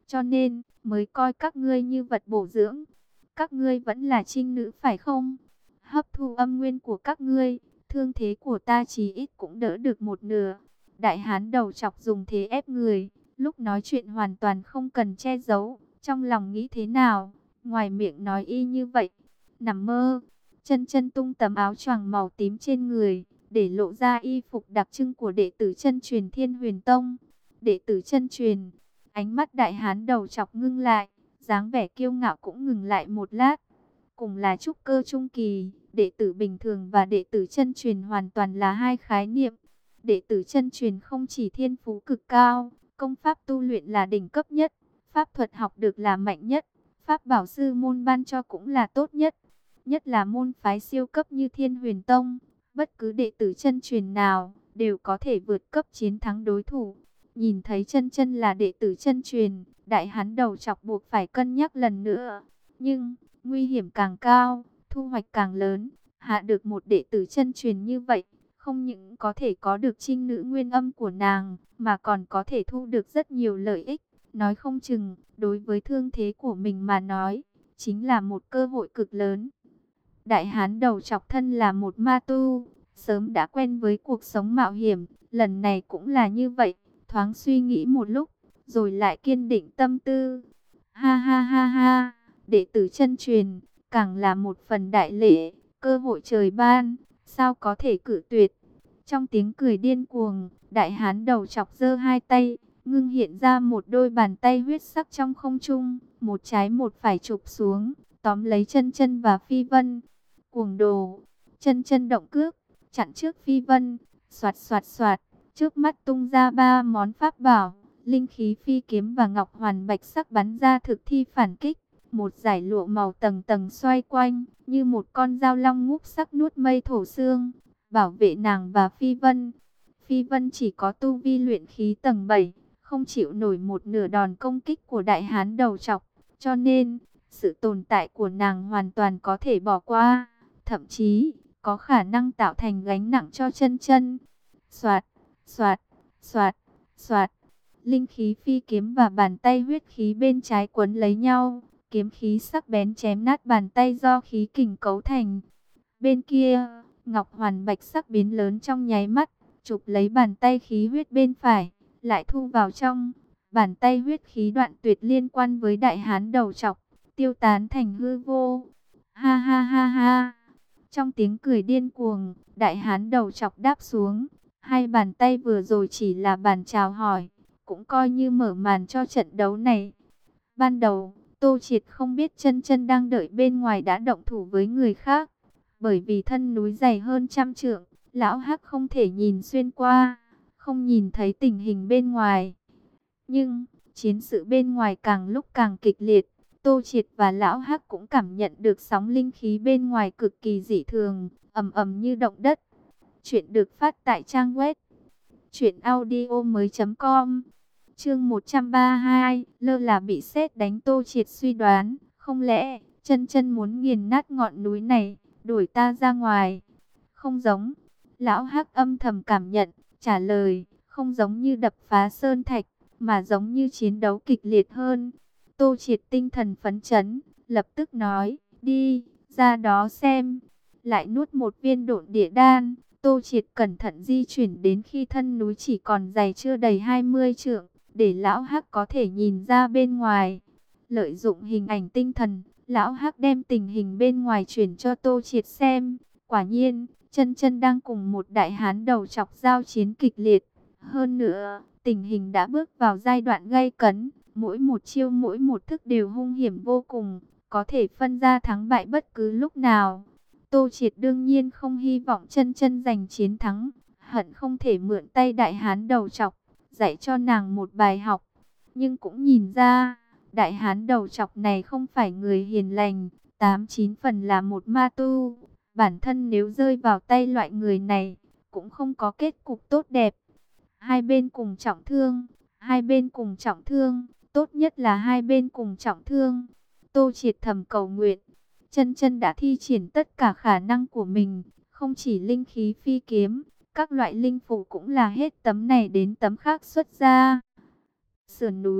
S1: cho nên mới coi các ngươi như vật bổ dưỡng. Các ngươi vẫn là trinh nữ phải không? Hấp thu âm nguyên của các ngươi, thương thế của ta chí ít cũng đỡ được một nửa. Đại hán đầu chọc dùng thế ép người, lúc nói chuyện hoàn toàn không cần che giấu, trong lòng nghĩ thế nào, ngoài miệng nói y như vậy. Nằm mơ, chân chân tung tấm áo choàng màu tím trên người, để lộ ra y phục đặc trưng của đệ tử chân truyền Thiên Huyền Tông. Đệ tử chân truyền, ánh mắt đại hán đầu chọc ngưng lại, dáng vẻ kiêu ngạo cũng ngừng lại một lát. Cùng là trúc cơ trung kỳ, đệ tử bình thường và đệ tử chân truyền hoàn toàn là hai khái niệm. Đệ tử chân truyền không chỉ thiên phú cực cao, công pháp tu luyện là đỉnh cấp nhất, pháp thuật học được là mạnh nhất, pháp bảo sư môn ban cho cũng là tốt nhất. Nhất là môn phái siêu cấp như Thiên Huyền Tông, bất cứ đệ tử chân truyền nào đều có thể vượt cấp chiến thắng đối thủ. Nhìn thấy chân chân là đệ tử chân truyền, đại hán đầu chọc buộc phải cân nhắc lần nữa. Nhưng nguy hiểm càng cao, thu hoạch càng lớn. Hạ được một đệ tử chân truyền như vậy, không những có thể có được trinh nữ nguyên âm của nàng, mà còn có thể thu được rất nhiều lợi ích. Nói không chừng, đối với thương thế của mình mà nói, chính là một cơ hội cực lớn. Đại hán đầu chọc thân là một ma tu, sớm đã quen với cuộc sống mạo hiểm, lần này cũng là như vậy. Thoáng suy nghĩ một lúc, rồi lại kiên định tâm tư. Ha ha ha ha, đệ tử chân truyền, càng là một phần đại lễ, cơ hội trời ban, sao có thể cự tuyệt. Trong tiếng cười điên cuồng, đại hán đầu chọc giơ hai tay, ngưng hiện ra một đôi bàn tay huyết sắc trong không trung, một trái một phải chụp xuống, tóm lấy chân chân và Phi Vân. Cuồng đồ, chân chân động cước, chặn trước Phi Vân, xoạt xoạt xoạt, trước mắt tung ra ba món pháp bảo, linh khí phi kiếm và ngọc hoàn bạch sắc bắn ra thực thi phản kích. Một dải lụa màu tầng tầng xoay quanh, như một con dao long ngút sắc nuốt mây thổ xương, bảo vệ nàng và Phi Vân. Phi Vân chỉ có tu vi luyện khí tầng bảy, không chịu nổi một nửa đòn công kích của đại hán đầu chọc, cho nên sự tồn tại của nàng hoàn toàn có thể bỏ qua, thậm chí có khả năng tạo thành gánh nặng cho chân chân. Soạt, soạt, soạt, soạt, linh khí phi kiếm và bàn tay huyết khí bên trái quấn lấy nhau, kiếm khí sắc bén chém nát bàn tay do khí kình cấu thành. Bên kia, ngọc hoàn bạch sắc biến lớn trong nháy mắt, chụp lấy bàn tay khí huyết bên phải, lại thu vào trong. Bàn tay huyết khí đoạn tuyệt liên quan với đại hán đầu chọc, tiêu tán thành hư vô. Ha ha ha ha. Trong tiếng cười điên cuồng, đại hán đầu chọc đáp xuống. Hai bàn tay vừa rồi chỉ là bàn chào hỏi, cũng coi như mở màn cho trận đấu này. Ban đầu, Tô Triệt không biết chân chân đang đợi bên ngoài đã động thủ với người khác. Bởi vì thân núi dày hơn trăm trượng, lão hắc không thể nhìn xuyên qua, không nhìn thấy tình hình bên ngoài. Nhưng, chiến sự bên ngoài càng lúc càng kịch liệt, Tô Triệt và lão hắc cũng cảm nhận được sóng linh khí bên ngoài cực kỳ dị thường, ầm ầm như động đất. Chuyện được phát tại trang web truyện audio mới chấm com. Chương một trăm ba mươi hai, lơ là bị sét đánh. Tô Triệt suy đoán, không lẽ chân chân muốn nghiền nát ngọn núi này, đuổi ta ra ngoài? Không giống. Lão hắc âm thầm cảm nhận, trả lời, không giống như đập phá sơn thạch, mà giống như chiến đấu kịch liệt hơn. Tô Triệt tinh thần phấn chấn, lập tức nói, đi, ra đó xem. Lại nuốt một viên độn địa đan, Tô Triệt cẩn thận di chuyển đến khi thân núi chỉ còn dày chưa đầy hai mươi trượng, để lão hắc có thể nhìn ra bên ngoài. Lợi dụng hình ảnh tinh thần, lão hắc đem tình hình bên ngoài chuyển cho Tô Triệt xem. Quả nhiên, chân chân đang cùng một đại hán đầu chọc giao chiến kịch liệt. Hơn nữa, tình hình đã bước vào giai đoạn gay cấn, mỗi một chiêu mỗi một thức đều hung hiểm vô cùng, có thể phân ra thắng bại bất cứ lúc nào. Tô Triệt đương nhiên không hy vọng chân chân giành chiến thắng, hận không thể mượn tay đại hán đầu chọc, dạy cho nàng một bài học. Nhưng cũng nhìn ra, đại hán đầu chọc này không phải người hiền lành, tám chín phần là một ma tu. Bản thân nếu rơi vào tay loại người này, cũng không có kết cục tốt đẹp. Hai bên cùng trọng thương, hai bên cùng trọng thương, tốt nhất là hai bên cùng trọng thương. Tô Triệt thầm cầu nguyện, chân chân đã thi triển tất cả khả năng của mình, không chỉ linh khí phi kiếm, các loại linh phủ cũng là hết tấm này đến tấm khác xuất ra. Sườn núi,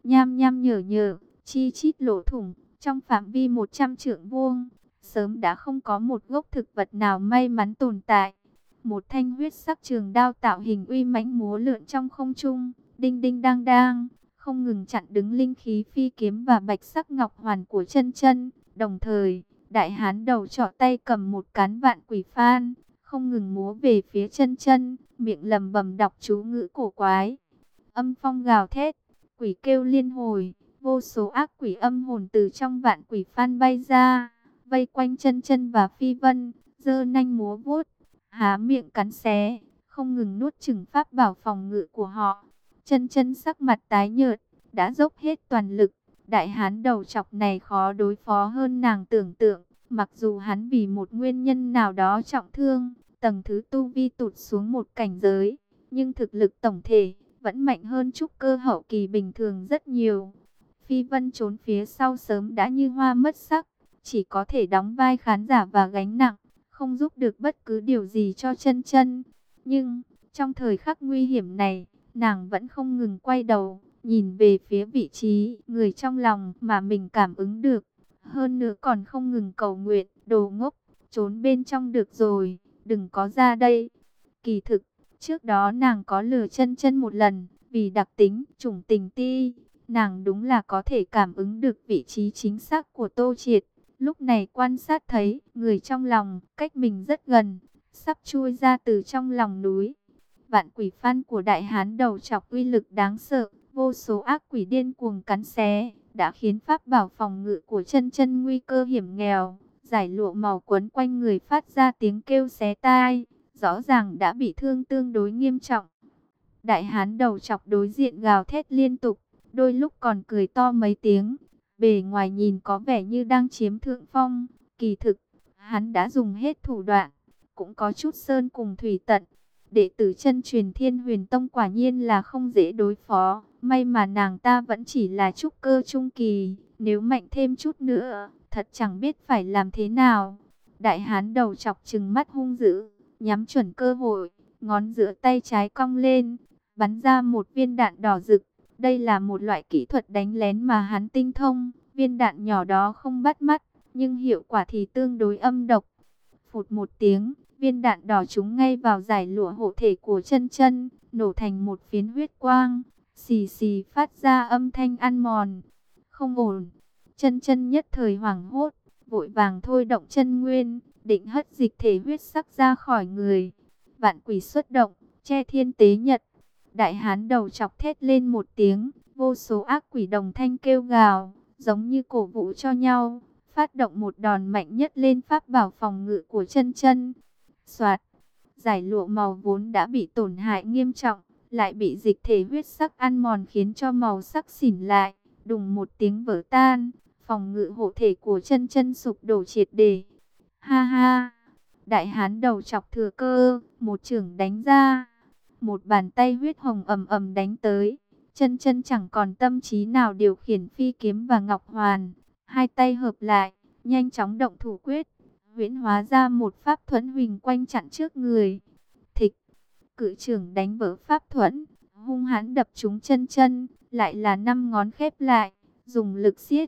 S1: nham nham nhở nhở, chi chít lỗ thủng, trong phạm vi một trăm trượng vuông, sớm đã không có một gốc thực vật nào may mắn tồn tại. Một thanh huyết sắc trường đao tạo hình uy mãnh múa lượn trong không trung, đinh đinh đang đang, không ngừng chặn đứng linh khí phi kiếm và bạch sắc ngọc hoàn của chân chân. Đồng thời, đại hán đầu trỏ tay cầm một cán vạn quỷ phan, không ngừng múa về phía chân chân, miệng lầm bầm đọc chú ngữ cổ quái. Âm phong gào thét, quỷ kêu liên hồi, vô số ác quỷ âm hồn từ trong vạn quỷ phan bay ra, vây quanh chân chân và Phi Vân, giơ nanh múa vuốt, há miệng cắn xé, không ngừng nuốt chửng pháp bảo phòng ngự của họ. Chân chân sắc mặt tái nhợt, đã dốc hết toàn lực. Đại hán đầu chọc này khó đối phó hơn nàng tưởng tượng, mặc dù hắn vì một nguyên nhân nào đó trọng thương, tầng thứ tu vi tụt xuống một cảnh giới, nhưng thực lực tổng thể vẫn mạnh hơn trúc cơ hậu kỳ bình thường rất nhiều. Phi Vân trốn phía sau sớm đã như hoa mất sắc, chỉ có thể đóng vai khán giả và gánh nặng, không giúp được bất cứ điều gì cho chân chân. Nhưng, trong thời khắc nguy hiểm này, nàng vẫn không ngừng quay đầu, nhìn về phía vị trí người trong lòng mà mình cảm ứng được. Hơn nữa còn không ngừng cầu nguyện, đồ ngốc, trốn bên trong được rồi, đừng có ra đây. Kỳ thực, trước đó nàng có lừa chân chân một lần, vì đặc tính chủng tình ti, nàng đúng là có thể cảm ứng được vị trí chính xác của Tô Triệt. Lúc này quan sát thấy, người trong lòng, cách mình rất gần, sắp chui ra từ trong lòng núi. Vạn quỷ phan của đại hán đầu chọc uy lực đáng sợ, vô số ác quỷ điên cuồng cắn xé, đã khiến pháp bảo phòng ngự của chân chân nguy cơ hiểm nghèo. Giải lụa màu quấn quanh người phát ra tiếng kêu xé tai, rõ ràng đã bị thương tương đối nghiêm trọng. Đại hán đầu chọc đối diện gào thét liên tục, đôi lúc còn cười to mấy tiếng. Bề ngoài nhìn có vẻ như đang chiếm thượng phong, kỳ thực, hắn đã dùng hết thủ đoạn, cũng có chút sơn cùng thủy tận. Đệ tử chân truyền Thiên Huyền Tông quả nhiên là không dễ đối phó, may mà nàng ta vẫn chỉ là trúc cơ trung kỳ, nếu mạnh thêm chút nữa, thật chẳng biết phải làm thế nào. Đại hán đầu chọc trừng mắt hung dữ, nhắm chuẩn cơ hội, ngón giữa tay trái cong lên, bắn ra một viên đạn đỏ rực. Đây là một loại kỹ thuật đánh lén mà hắn tinh thông, viên đạn nhỏ đó không bắt mắt, nhưng hiệu quả thì tương đối âm độc. Phụt một tiếng, viên đạn đỏ trúng ngay vào giải lụa hộ thể của chân chân, nổ thành một phiến huyết quang, xì xì phát ra âm thanh ăn mòn. Không ổn, chân chân nhất thời hoảng hốt, vội vàng thôi động chân nguyên, định hất dịch thể huyết sắc ra khỏi người. Vạn quỷ xuất động, che thiên tế nhật. Đại hán đầu chọc thét lên một tiếng, vô số ác quỷ đồng thanh kêu gào, giống như cổ vũ cho nhau, phát động một đòn mạnh nhất lên pháp bảo phòng ngự của chân chân. Soạt, giải lụa màu vốn đã bị tổn hại nghiêm trọng, lại bị dịch thể huyết sắc ăn mòn khiến cho màu sắc xỉn lại, đùng một tiếng vỡ tan, phòng ngự hộ thể của chân chân sụp đổ triệt để. Ha ha, đại hán đầu chọc thừa cơ, một chưởng đánh ra. Một bàn tay huyết hồng ầm ầm đánh tới, chân chân chẳng còn tâm trí nào điều khiển phi kiếm và ngọc hoàn, hai tay hợp lại, nhanh chóng động thủ quyết, huyễn hóa ra một pháp thuẫn huỳnh quanh chặn trước người. Thịch, cự trưởng đánh vỡ pháp thuẫn, hung hãn đập trúng chân chân, lại là năm ngón khép lại, dùng lực siết.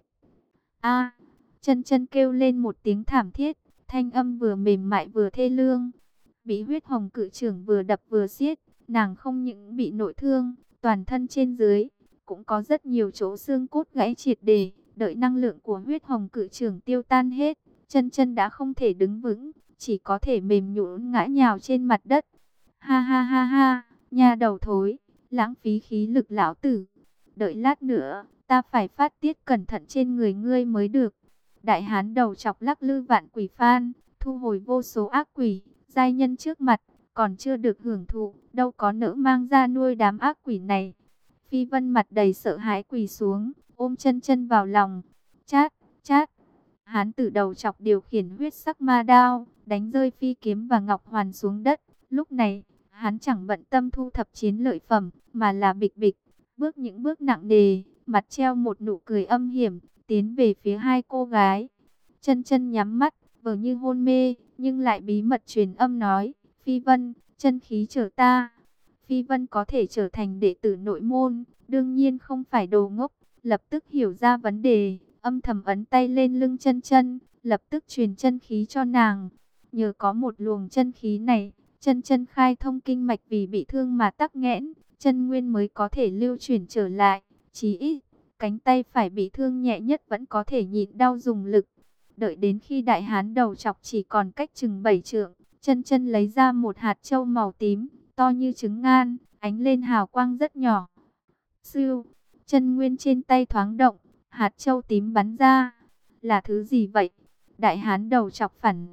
S1: A, chân chân kêu lên một tiếng thảm thiết, thanh âm vừa mềm mại vừa thê lương. Bị huyết hồng cự trưởng vừa đập vừa siết, nàng không những bị nội thương, toàn thân trên dưới, cũng có rất nhiều chỗ xương cốt gãy triệt để. Đợi năng lượng của huyết hồng cự trưởng tiêu tan hết, chân chân đã không thể đứng vững, chỉ có thể mềm nhũn ngã nhào trên mặt đất. Ha ha ha ha, nha đầu thối, lãng phí khí lực lão tử. Đợi lát nữa, ta phải phát tiết cẩn thận trên người ngươi mới được. Đại hán đầu chọc lắc lư vạn quỷ phan, thu hồi vô số ác quỷ, giai nhân trước mặt, còn chưa được hưởng thụ, đâu có nỡ mang ra nuôi đám ác quỷ này. Phi Vân mặt đầy sợ hãi quỳ xuống, ôm chân chân vào lòng. Chát, chát. Hán tử đầu chọc điều khiển huyết sắc ma đao, đánh rơi phi kiếm và ngọc hoàn xuống đất. Lúc này, hắn chẳng bận tâm thu thập chiến lợi phẩm, mà là bịch bịch, bước những bước nặng nề, mặt treo một nụ cười âm hiểm, tiến về phía hai cô gái. Chân chân nhắm mắt, vờ như hôn mê, nhưng lại bí mật truyền âm nói, Phi Vân, chân khí chở ta. Phi Vân có thể trở thành đệ tử nội môn, đương nhiên không phải đồ ngốc, lập tức hiểu ra vấn đề, âm thầm ấn tay lên lưng chân chân, lập tức truyền chân khí cho nàng. Nhờ có một luồng chân khí này, chân chân khai thông kinh mạch vì bị thương mà tắc nghẽn, chân nguyên mới có thể lưu chuyển trở lại. Chí ít, cánh tay phải bị thương nhẹ nhất vẫn có thể nhịn đau dùng lực. Đợi đến khi đại hán đầu chọc chỉ còn cách chừng bảy trượng, chân chân lấy ra một hạt châu màu tím, to như trứng ngan, ánh lên hào quang rất nhỏ. Sưu, chân nguyên trên tay thoáng động, hạt châu tím bắn ra. Là thứ gì vậy? Đại hán đầu chọc phản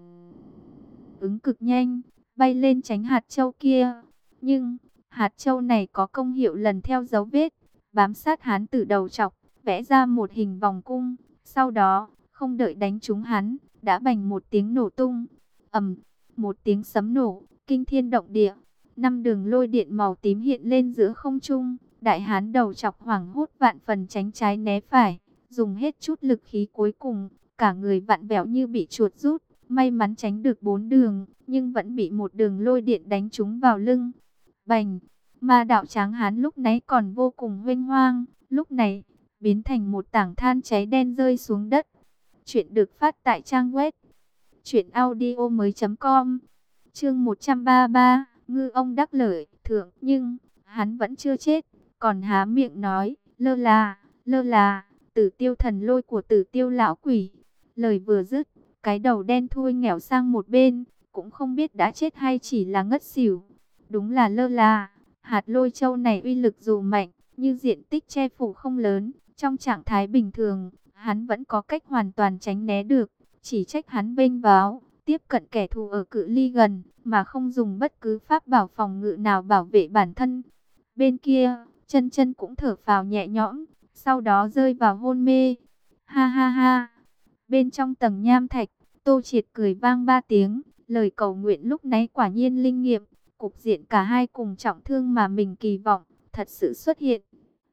S1: ứng cực nhanh, bay lên tránh hạt châu kia. Nhưng, hạt châu này có công hiệu lần theo dấu vết, bám sát hán tử đầu chọc, vẽ ra một hình vòng cung. Sau đó, không đợi đánh trúng hắn, đã bành một tiếng nổ tung. Ầm, một tiếng sấm nổ, kinh thiên động địa. Năm đường lôi điện màu tím hiện lên giữa không trung. Đại hán đầu chọc hoảng hốt vạn phần tránh trái né phải, dùng hết chút lực khí cuối cùng, cả người vặn vẹo như bị chuột rút. May mắn tránh được bốn đường, nhưng vẫn bị một đường lôi điện đánh trúng vào lưng. Bành, ma đạo tráng hán lúc nãy còn vô cùng huênh hoang, lúc này biến thành một tảng than cháy đen rơi xuống đất. Chuyện được phát tại trang web truyện audio mới.com. Chương một trăm ba mươi ba, ngư ông đắc lợi, thượng, nhưng hắn vẫn chưa chết, còn há miệng nói, lơ là, lơ là, Tử Tiêu thần lôi của Tử Tiêu lão quỷ. Lời vừa dứt, cái đầu đen thui nghẽo sang một bên, cũng không biết đã chết hay chỉ là ngất xỉu. Đúng là lơ là, hạt lôi châu này uy lực dù mạnh, như diện tích che phủ không lớn, trong trạng thái bình thường, hắn vẫn có cách hoàn toàn tránh né được. Chỉ trách hắn vênh váo, tiếp cận kẻ thù ở cự ly gần, mà không dùng bất cứ pháp bảo phòng ngự nào bảo vệ bản thân. Bên kia, chân chân cũng thở phào nhẹ nhõm, sau đó rơi vào hôn mê. Ha ha ha! Bên trong tầng nham thạch, Tô Triệt cười vang ba tiếng, lời cầu nguyện lúc nãy quả nhiên linh nghiệm, cục diện cả hai cùng trọng thương mà mình kỳ vọng, thật sự xuất hiện.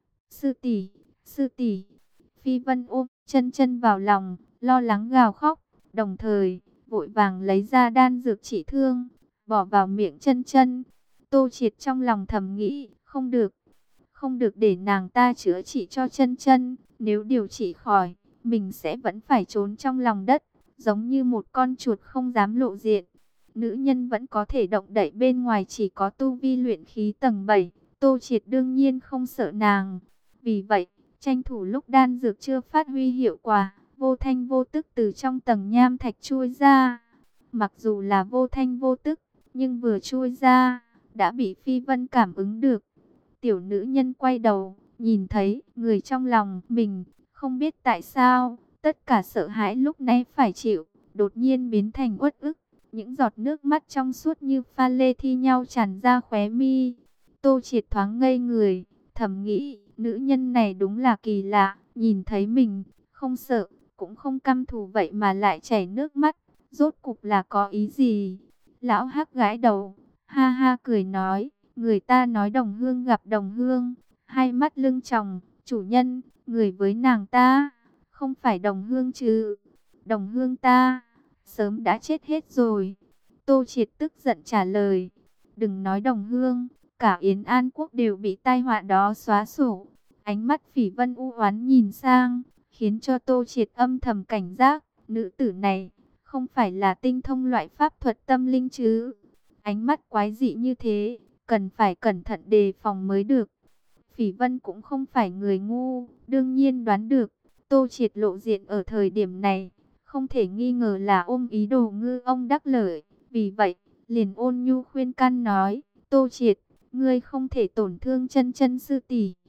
S1: Sư tỷ, sư tỷ, Phi Vân ôm chân chân vào lòng, lo lắng gào khóc, đồng thời vội vàng lấy ra đan dược trị thương, bỏ vào miệng chân chân. Tô Triệt trong lòng thầm nghĩ, không được, không được để nàng ta chữa trị cho chân chân, nếu điều trị khỏi, mình sẽ vẫn phải trốn trong lòng đất, giống như một con chuột không dám lộ diện. Nữ nhân vẫn có thể động đậy bên ngoài chỉ có tu vi luyện khí tầng bảy, Tô Triệt đương nhiên không sợ nàng. Vì vậy, tranh thủ lúc đan dược chưa phát huy hiệu quả, vô thanh vô tức từ trong tầng nham thạch chui ra. Mặc dù là vô thanh vô tức, nhưng vừa chui ra, đã bị Phi Vân cảm ứng được. Tiểu nữ nhân quay đầu, nhìn thấy người trong lòng mình, không biết tại sao, tất cả sợ hãi lúc nãy phải chịu, đột nhiên biến thành uất ức. Những giọt nước mắt trong suốt như pha lê thi nhau tràn ra khóe mi. Tô Triệt thoáng ngây người, thầm nghĩ, nữ nhân này đúng là kỳ lạ, nhìn thấy mình, không sợ, cũng không căm thù vậy mà lại chảy nước mắt, rốt cục là có ý gì? Lão Hắc gãi đầu, ha ha cười nói, người ta nói đồng hương gặp đồng hương, hai mắt lưng tròng, chủ nhân, người với nàng ta, không phải đồng hương chứ? Đồng hương ta sớm đã chết hết rồi. Tô Triệt tức giận trả lời, đừng nói đồng hương, cả Yến An Quốc đều bị tai họa đó xóa sổ. Ánh mắt Phỉ Vân u oán nhìn sang, khiến cho Tô Triệt âm thầm cảnh giác, nữ tử này không phải là tinh thông loại pháp thuật tâm linh chứ? Ánh mắt quái dị như thế, cần phải cẩn thận đề phòng mới được. Phỉ Vân cũng không phải người ngu, đương nhiên đoán được, Tô Triệt lộ diện ở thời điểm này, không thể nghi ngờ là ôm ý đồ ngư ông đắc lợi. Vì vậy, liền ôn nhu khuyên can nói, Tô Triệt, ngươi không thể tổn thương chân chân sư tỷ.